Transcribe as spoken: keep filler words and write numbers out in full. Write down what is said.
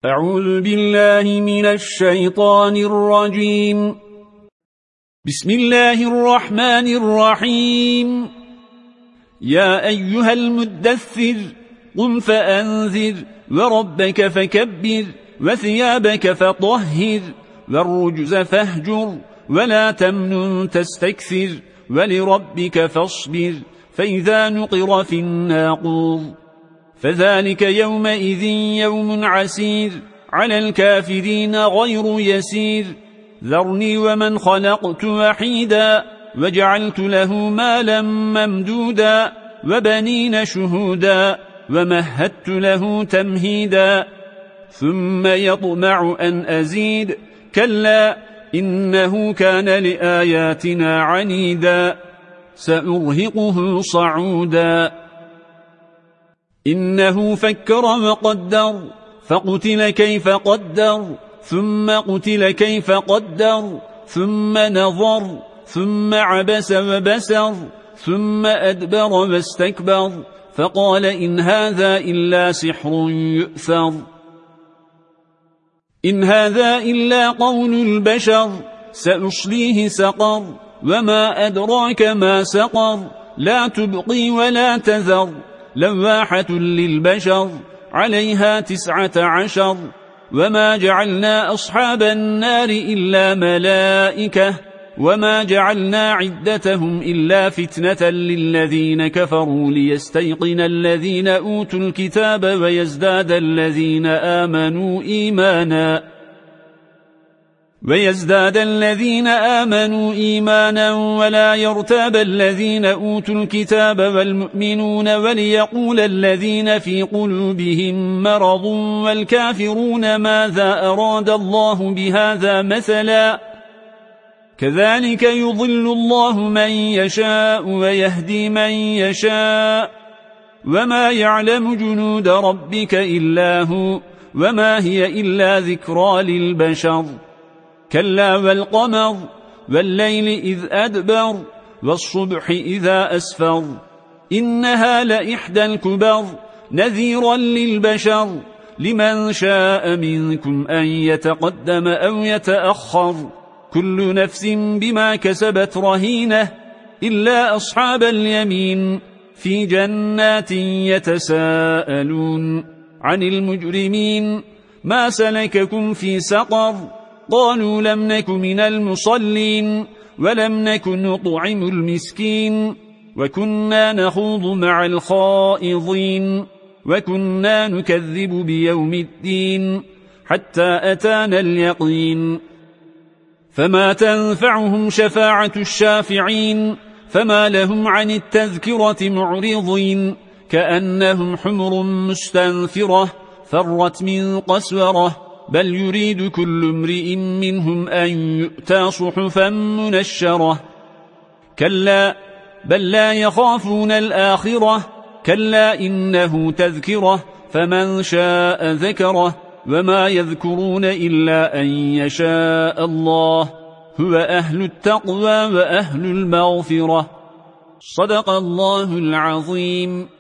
أعوذ بالله من الشيطان الرجيم. بسم الله الرحمن الرحيم. يا أيها المدثر قم فأنذر وربك فكبر وثيابك فطهر والرجز فاهجر ولا تمنن تستكثر ولربك فاصبر فإذا نقر في الناقور فذلك يومئذ يوم عسير على الكافرين غير يسير ذرني ومن خلقت وحيدا وجعلت له مالا ممدودا وبنين شهودا ومهدت له تمهيدا ثم يطمع أن أزيد كلا إنه كان لآياتنا عنيدا سأرهقه صعودا إنه فكر وقدر فقتل كيف قدر ثم قتل كيف قدر ثم نظر ثم عبس وبسر ثم أدبر واستكبر فقال إن هذا إلا سحر يؤثر إن هذا إلا قول البشر سأصليه سقر وما أدراك ما سقر لا تبقي ولا تذر لواحة للبشر عليها تسعة عشر وما جعلنا أصحاب النار إلا ملائكة وما جعلنا عدتهم إلا فتنة للذين كفروا ليستيقن الذين أوتوا الكتاب ويزداد الذين آمنوا إيمانا ويزداد الذين آمنوا إيمانا ولا يرتاب الذين أوتوا الكتاب والمؤمنون وليقول الذين في قلوبهم مرض والكافرون ماذا أراد الله بهذا مثلا كذلك يضل الله من يشاء ويهدي من يشاء وما يعلم جنود ربك إلا هو وما هي إلا ذكرى للبشر كلا والقمر والليل إذ أدبر والصبح إذا أسفر إنها لإحدى الكبر نذيرا للبشر لمن شاء منكم أن يتقدم أو يتأخر كل نفس بما كسبت رهينة إلا أصحاب اليمين في جنات يتساءلون عن المجرمين ما سلككم في سقر قالوا لم نك من المصلين ولم نك نطعم المسكين وكنا نخوض مع الخائضين وكنا نكذب بيوم الدين حتى أتانا اليقين فما تنفعهم شفاعة الشافعين فما لهم عن التذكرة معرضين كأنهم حمر مستنفرة فرت من قسورة بل يريد كل امرئ منهم أن يؤتى صحفا منشرة كلا بل لا يخافون الآخرة كلا إنه تذكرة فمن شاء ذكره وما يذكرون إلا أن يشاء الله هو أهل التقوى وأهل المغفرة صدق الله العظيم.